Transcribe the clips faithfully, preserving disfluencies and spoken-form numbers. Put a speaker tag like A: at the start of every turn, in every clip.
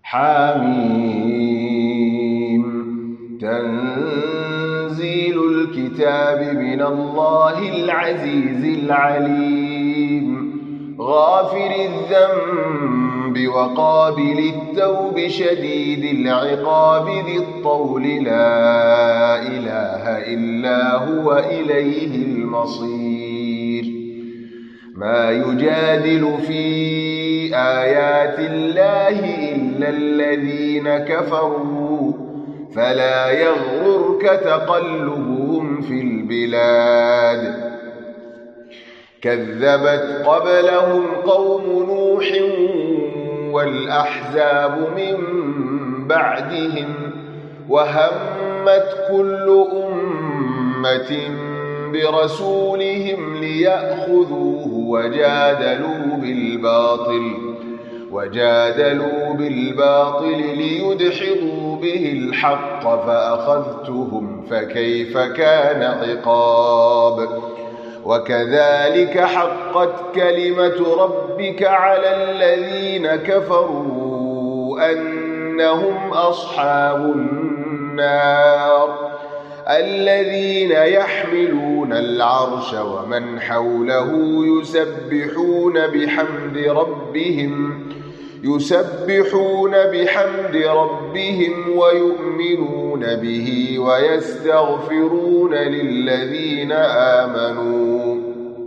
A: حميم. تنزيل الكتاب من الله العزيز العليم. غافر الذنب وقابل التوب شديد العقاب ذي الطول لا إله إلا هو إليه المصير. ما يجادل في آيات الله إلا الذين كفروا فلا يغررك تقلبهم في البلاد. كذبت قبلهم قوم نوح والأحزاب من بعدهم وهمت كل أمة برسولهم ليأخذوه وجادلوا بالباطل وجادلوا بالباطل ليدحضوا به الحق فأخذتهم فكيف كان عقاب. وكذلك حقت كلمة ربك على الذين كفروا أنهم أصحاب النار الذين يحملون العرش ومن حوله يسبحون بحمد ربهم يسبحون بحمد ربهم ويؤمنون به ويستغفرون للذين آمنوا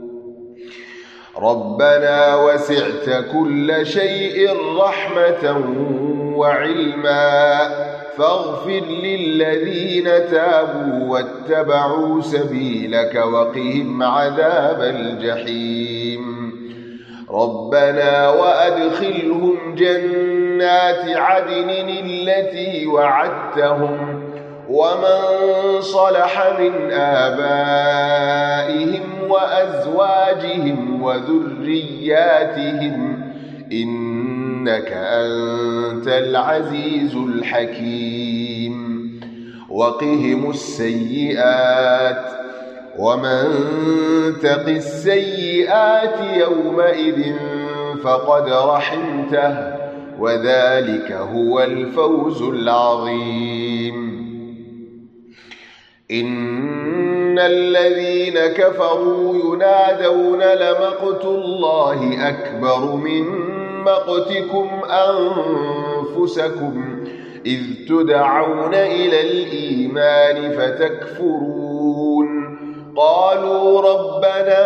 A: ربنا وسعت كل شيء رحمة وعلما فاغفر للذين تابوا واتبعوا سبيلك وقهم عذاب الجحيم. ربنا وأدخلهم جنات عدن التي وعدتهم ومن صلح من آبائهم وأزواجهم وذرياتهم إنك أنت العزيز الحكيم. وقهم السيئات ومن تق السيئات يومئذ فقد رحمته وذلك هو الفوز العظيم. إن الذين كفروا ينادون لمقت الله أكبر من مقتكم أنفسكم إذ تدعون إلى الإيمان فتكفرون قالوا ربنا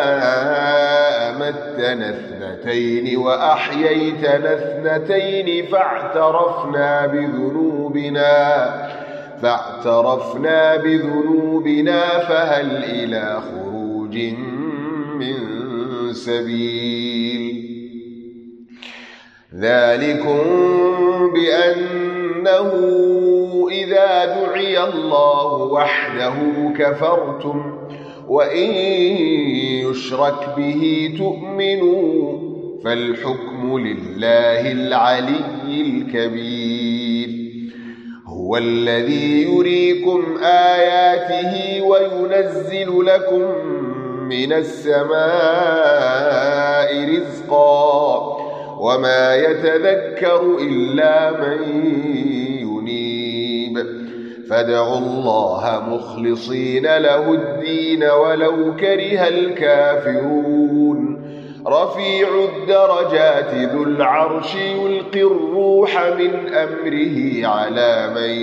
A: أمتنا اثنتين وأحييتنا اثنتين فاعترفنا بذنوبنا فاعترفنا بذنوبنا فهل إلى خروج من سبيل. ذلكم بأنه إذا دعي الله وحده كفرتم وإن يشرك به تؤمنوا فالحكم لله العلي الكبير. هو الذي يريكم آياته وينزل لكم من السماء رزقا وما يتذكر إلا من ينيب فادعوا الله مخلصين له الدين ولو كره الكافرون. رفيع الدرجات ذو العرش يلقي الروح من أمره على من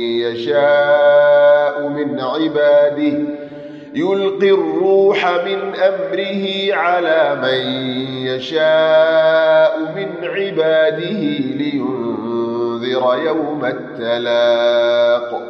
A: يشاء من عباده يلقي الروح من أمره على من يشاء من عباده لينذر يوم التلاق.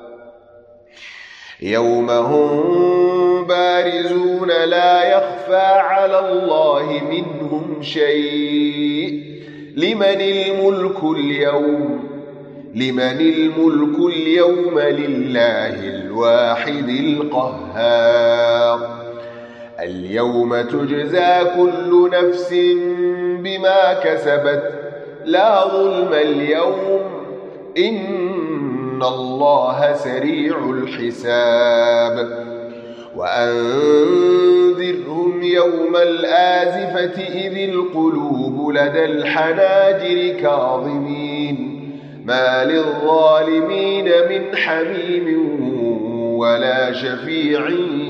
A: يوم هم بارزون لا يخفى على الله منهم شيء. لمن الملك اليوم لمن الملك اليوم لله الواحد القهار. اليوم تجزى كل نفس بما كسبت لا ظلم اليوم إن الله سريع الحساب. وأنذرهم يوم الآزفة إذ القلوب لدى الحناجر كاظمين ما للظالمين من حميم ولا شفيع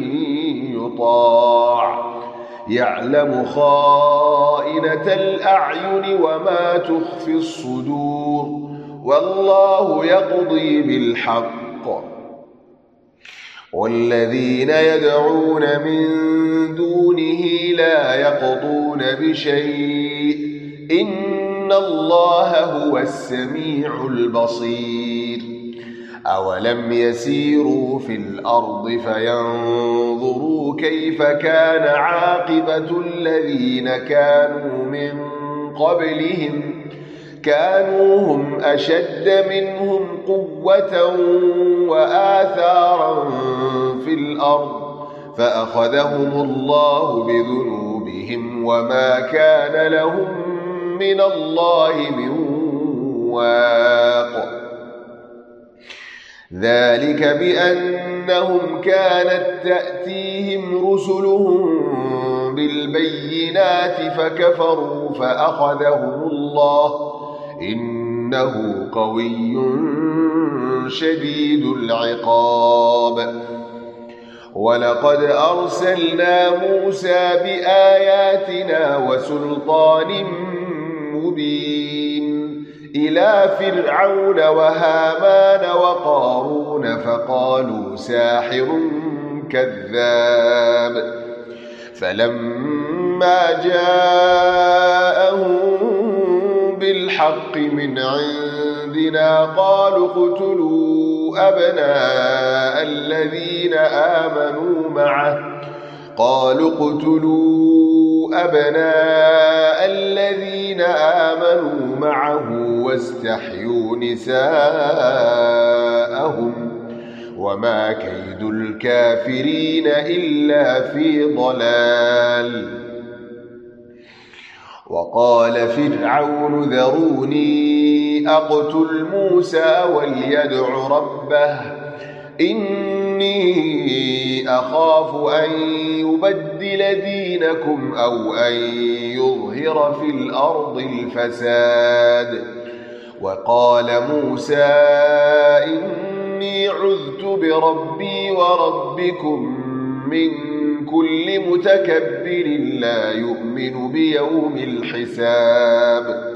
A: يطاع يعلم خائنة الأعين وما تخفي الصدور والله يقضي بالحق والذين يدعون من دونه لا يقضون بشيء إن الله هو السميع البصير أولم يسيروا في الأرض فينظروا كيف كان عاقبة الذين كانوا من قبلهم كانوا هم أشد منهم قوة وآثارا في الأرض فأخذهم الله بذنوبهم وما كان لهم من الله من واق ذلك بأنهم كانت تأتيهم رسلهم بالبينات فكفروا فأخذهم الله إنه قوي شديد العقاب ولقد أرسلنا موسى بآياتنا وسلطان مبين إلى فرعون وهامان وقارون فقالوا ساحر كذاب فلما جاءهم بالحق من عندنا قالوا اقتلوا أبناء الذين آمنوا معه قالوا اقتلوا أبناء الذين آمنوا معه واستحيوا نساءهم وما كيد الكافرين إلا في ضلال وقال فرعون ذروني أقتل موسى وليدع ربه إني أخاف أن يبدل دينكم أو أن يظهر في الأرض الفساد وقال موسى إني عذت بربي وربكم من كل متكبر لا يؤمن بيوم الحساب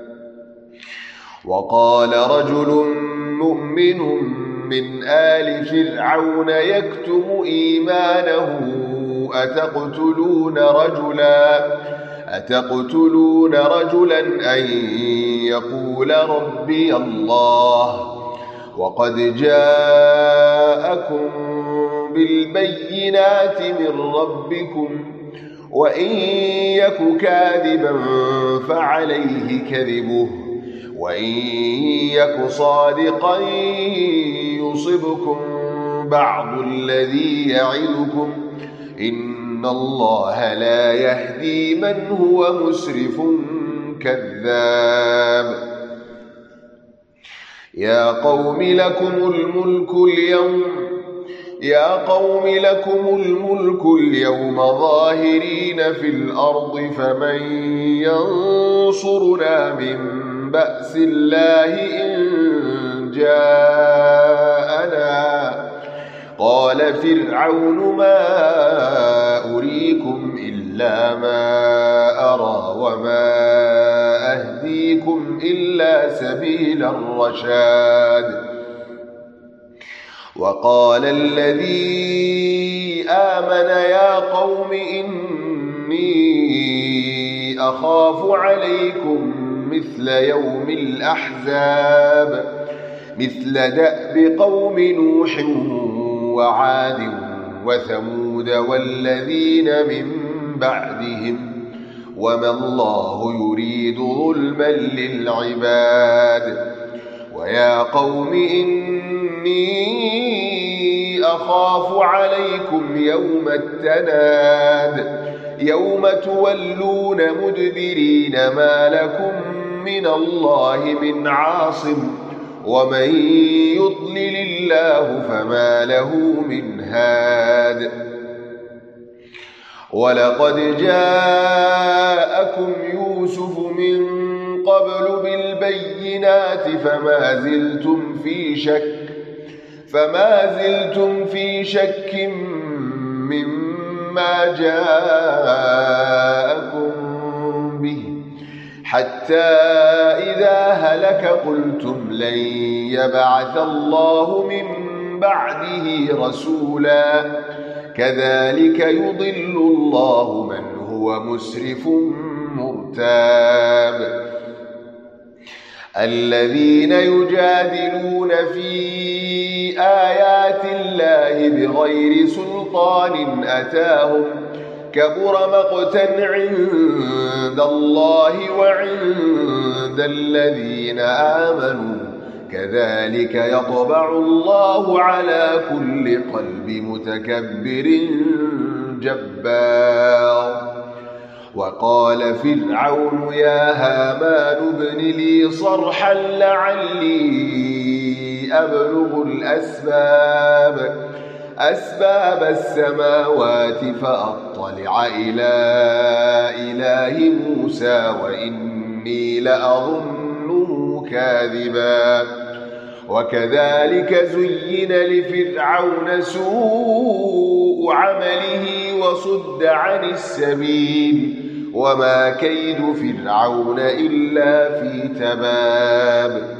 A: وقال رجل مؤمن من آل فرعون يكتم إيمانه أتقتلون رجلا أتقتلون رجلا أن يقول ربي الله وقد جاءكم بالبينات من ربكم وإن يك كاذبا فعليه كذبه وإن يك صادقا يصبكم بعض الذي يعظكم إن الله لا يهدي من هو مسرف كذاب يا قوم لكم الملك اليوم يا قوم لكم الملك اليوم ظاهرين في الأرض فمن ينصرنا من بأس الله إن جاءنا قال فرعون ما أريكم إلا ما أرى وما أهديكم إلا سبيل الرشاد وقال الذي آمن يا قوم إني أخاف عليكم مثل يوم الأحزاب مثل دأب قوم نوح وعاد وثمود والذين من بعدهم وما الله يريد ظلما للعباد ويا قوم إني أخاف عليكم يوم التناد يوم تولون مدبرين ما لكم من الله من عاصم ومن يضلل الله فما له من هاد ولقد جاءكم يوسف من قبل بالبينات فما زلتم في شك فما زلتم في شك مما جاءكم به حتى إذا هلك قلتم لن يبعث الله من بعده رسولا كذلك يضل الله من هو مسرف مرتاب الذين يجادلون في آيات الله بغير سلطان أتاهم كبر مقتا عند الله وعند الذين آمنوا كذلك يطبع الله على كل قلب متكبر جبار وقال فرعون يا هامان ابن لي صرحا لعلي أبلغ الأسباب أسباب السماوات فأطلع إلى إله موسى وإني لأظنه كاذبا وكذلك زين لفرعون سوء عمله وصد عن السبيل وما كيد فرعون إلا في تباب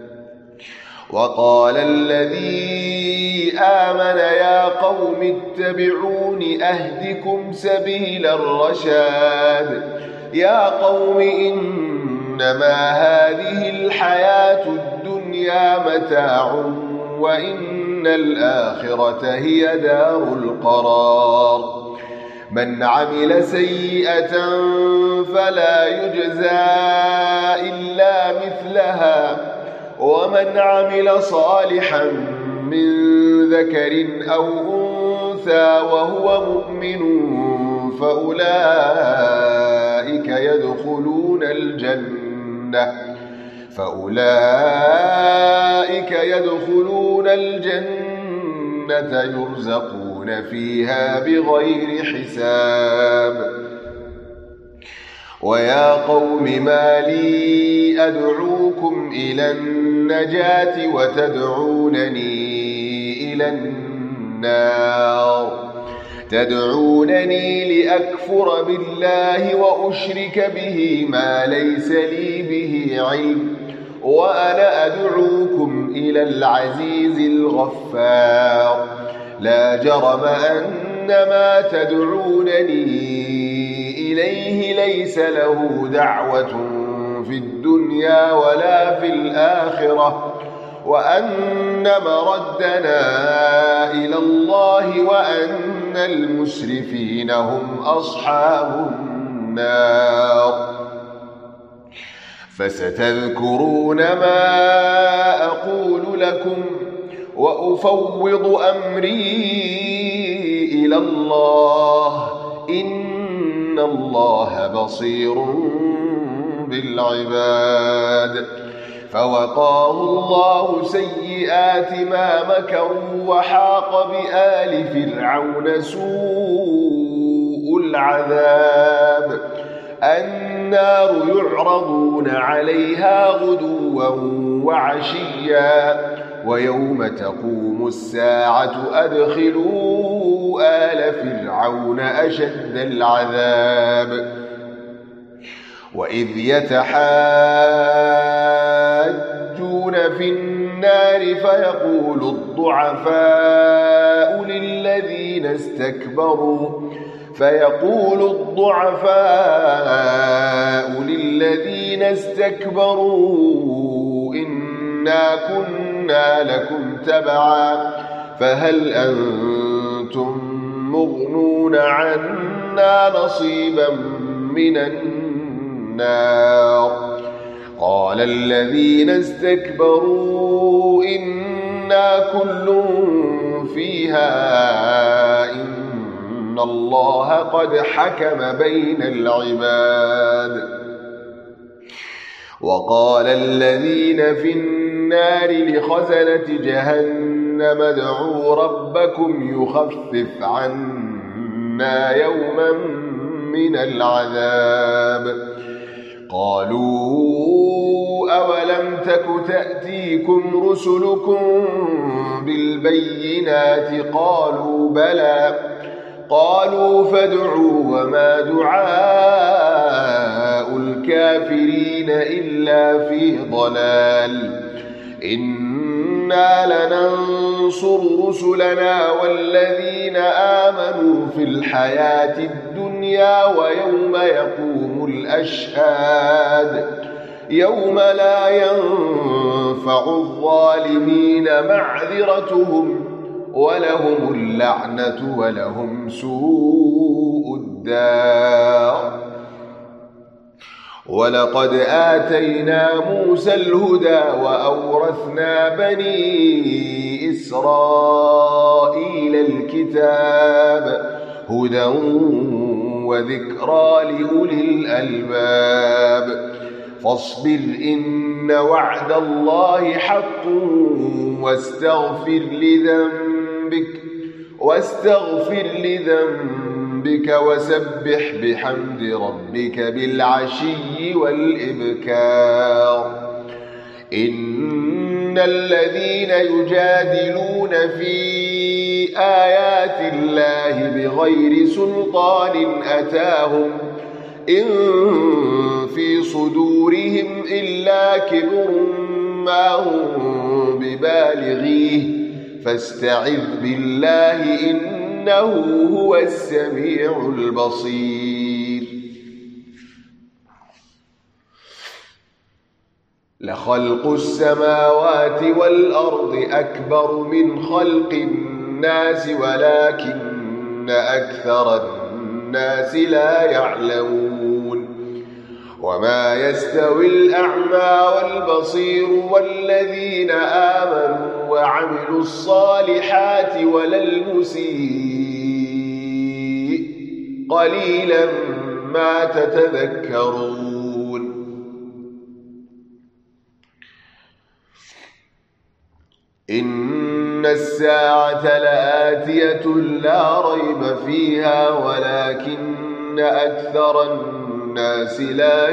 A: وقال الذي آمن يا قوم اتبعون أهدكم سبيل الرشاد يا قوم إنما هذه الحياة الدنيا متاع وإن الآخرة هي دار القرار من عمل سيئة فلا يجزى إلا مثلها ومن عمل صالحا من ذكر أو أنثى وهو مؤمن فأولئك يدخلون الجنة فأولئك يدخلون الجنة يرزقون فيها بغير حساب ويا قوم ما لي أدعوكم إلى النجاة وتدعونني إلى النار تدعونني لأكفر بالله وأشرك به ما ليس لي به علم وأنا أدعوكم إلى العزيز الغفار لا جرم أن ما تدعونني إليه ليس له دعوة في الدنيا ولا في الآخرة وأن مردنا إلى الله وأن المسرفين هم أصحاب النار فستذكرون ما أقول لكم وأفوض أمري إلى الله إن الله بصير بالعباد فوقاه الله سيئات ما مكروا وحاق بآل فرعون سوء العذاب النار يعرضون عليها غدوا وعشيا ويوم تقوم الساعة أدخلوا آل فرعون أشد العذاب وإذ يتحاجون في النار فيقول الضعفاء للذين استكبروا فيقول الضعفاء للذين استكبروا إنا كنا لكم تبعا فهل أنتم مغنون عنا نصيبا من النار قال الذين استكبروا إنا كل فيها إن الله قد حكم بين العباد وقال الذين في النار لخزنة جهنم ادعوا ربكم يخفف عنا عنا يوما من العذاب. قالوا أولم تك تأتيكم رسلكم بالبينات قالوا بلى قالوا فادعوا وما دعاء الكافرين إلا في ضلال. إنا لننصر رسلنا والذين آمنوا في الحياة الدنيا ويوم يقوم الأشهاد يوم لا ينفع الظالمين معذرتهم ولهم اللعنة ولهم سوء الدار. ولقد آتينا موسى الهدى وأورثنا بني إسرائيل الكتاب هدى وذكرى لأولي الألباب. فاصبر إن وعد الله حق واستغفر لذنبك واستغفر لذنبك وسبح بحمد ربك بالعشي والإبكار. إن الذين يجادلون في آيات الله بغير سلطان أتاهم إن في صدورهم إلا كبر ما هم ببالغيه فاستعذ بالله إنه هو السميع البصير. لخلق السماوات والأرض أكبر من خلق الناس ولكن أكثر الناس لا يعلمون. وما يستوي الأعمى والبصير والذين آمنوا وعملوا الصالحات ولا المسيء قليلا ما تتذكرون. إن الساعة لآتية لا ريب فيها ولكن أكثر الناس لا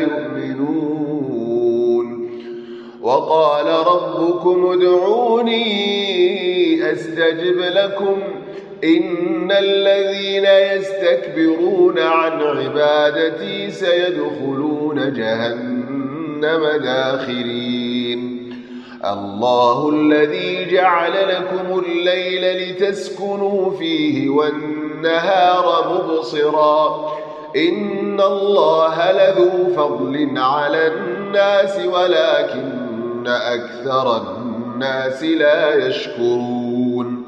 A: يؤمنون. وقال ربكم ادعوني أستجب لكم إن الذين يستكبرون عن عبادتي سيدخلون جهنم داخرين. الله الذي جعل لكم الليل لتسكنوا فيه والنهار مبصرا إن الله لذو فضل على الناس ولكن أكثر الناس لا يشكرون.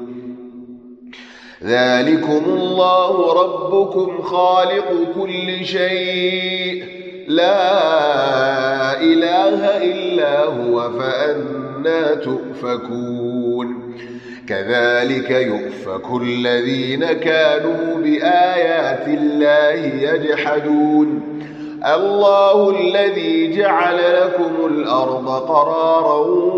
A: ذلكم الله ربكم خالق كل شيء لا إله إلا هو فأنى تؤفكون. كذلك يؤفك الذين كانوا بآيات الله يجحدون. الله الذي جعل لكم الأرض قرارا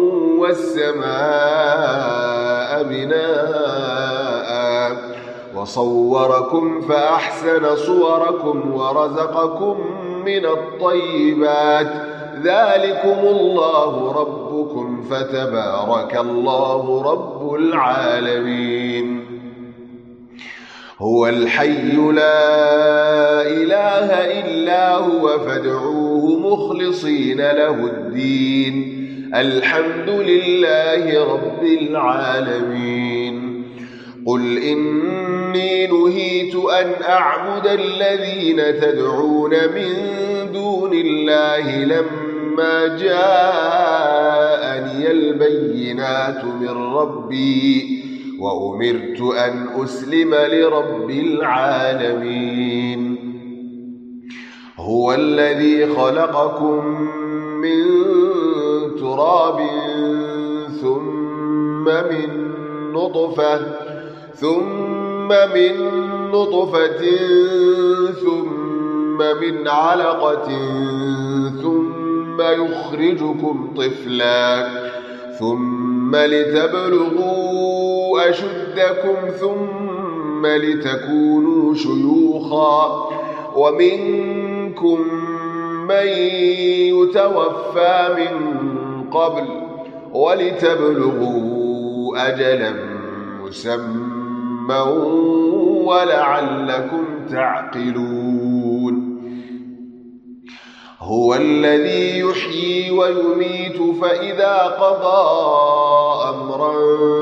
A: والسماء بناء وصوركم فأحسن صوركم ورزقكم من الطيبات ذلكم الله ربكم فتبارك الله رب العالمين. هو الحي لا إله إلا هو فادعوه مخلصين له الدين الحمد لله رب العالمين. قل إني نهيت أن أعبد الذين تدعون من دون الله لما جاءني البينات من ربي وأمرت أن أسلم لرب العالمين. هو الذي خلقكم من تراب ثم من نطفة ثم من نطفة ثم من علقة ثم يخرجكم طفلا ثم لتبلغوا أشدكم ثم ثم لتكونوا شيوخا ومنكم من يتوفى من قبل ولتبلغوا أجلا مسمى ولعلكم تعقلون. هو الذي يحيي ويميت فإذا قضى أمرا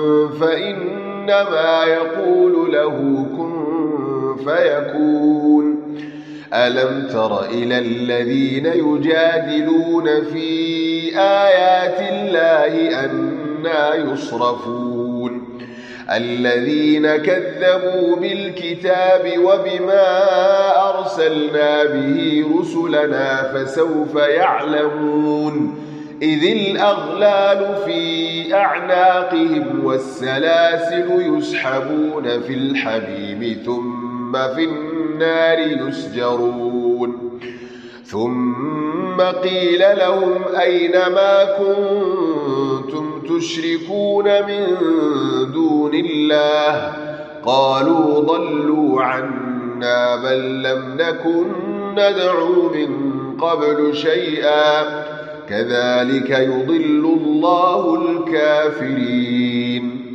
A: فإنما يقول له كن فيكون. ألم تر إلى الذين يجادلون في آيات الله أنى يصرفون الذين كذبوا بالكتاب وبما أرسلنا به رسلنا فسوف يعلمون إذ الأغلال في أعناقهم والسلاسل يسحبون في الحميم ثم في النار يسجرون. ثم قيل لهم أين ما كنتم تشركون من دون الله قالوا ضلوا عنا بل لم نكن ندعو من قبل شيئا كذلك يضل الله الكافرين.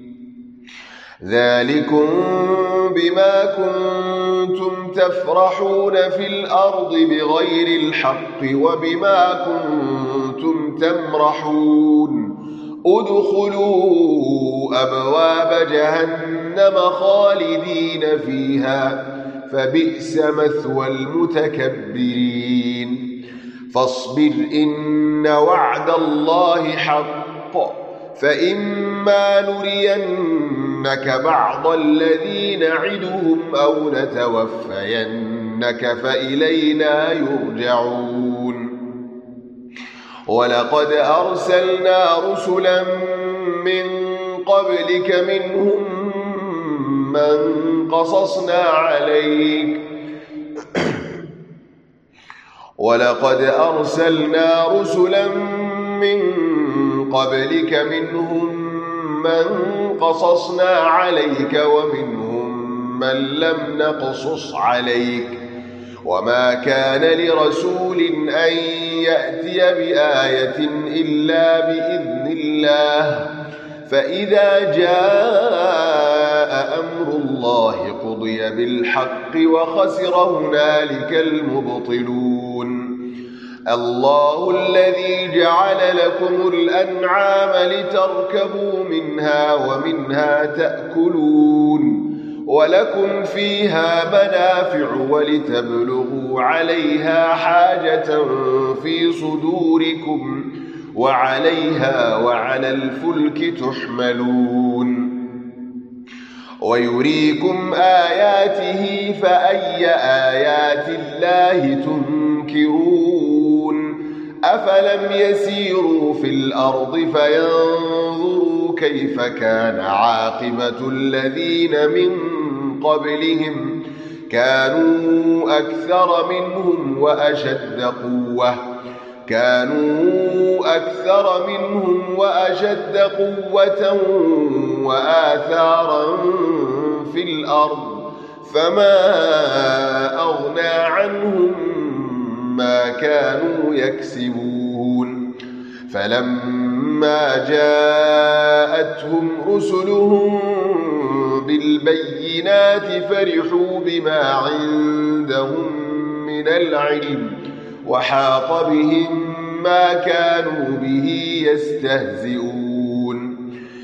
A: ذلكم بما كنتم تفرحون في الأرض بغير الحق وبما كنتم تمرحون. ادخلوا أبواب جهنم خالدين فيها فبئس مثوى المتكبرين. فاصبر إن وعد الله حق فإما نرينك بعض الذي نعدهم أو نتوفينك فإلينا يرجعون. ولقد أرسلنا رسلا من قبلك منهم من قصصنا عليك ولقد أرسلنا رسلا من قبلك منهم من قصصنا عليك ومنهم من لم نقصص عليك وما كان لرسول أن يأتي بآية إلا بإذن الله فإذا جاء أمر الله قضي بالحق وخسر هنالك المبطلون. الله الذي جعل لكم الأنعام لتركبوا منها ومنها تأكلون ولكم فيها منافع ولتبلغوا عليها حاجة في صدوركم وعليها وعلى الفلك تحملون. ويريكم آياته فأي آيات الله تنكرون. أفلم يسيروا في الأرض فينظروا كيف كان عاقبة الذين من قبلهم كانوا أكثر منهم وأشد قوة كانوا أكثر منهم وأشد قوة وآثارا في الأرض فما أغنى عنهم ما كانوا يكسبون. فلما جاءتهم رسلهم بالبينات فرحوا بما عندهم من العلم وحاق بهم ما كانوا به يستهزئون.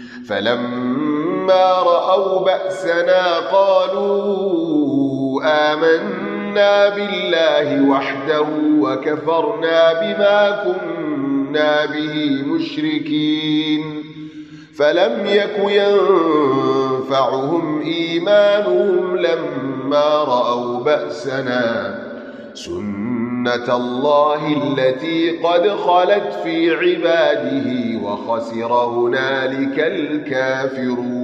A: فلما رأوا بأسنا قالوا آمنا بالله وحده وكفرنا بما كنا به مشركين. فلم يك ينفعهم إيمانهم لما رأوا بأسنا سنة الله التي قد خلت في عباده وخسر هنالك الكافرون.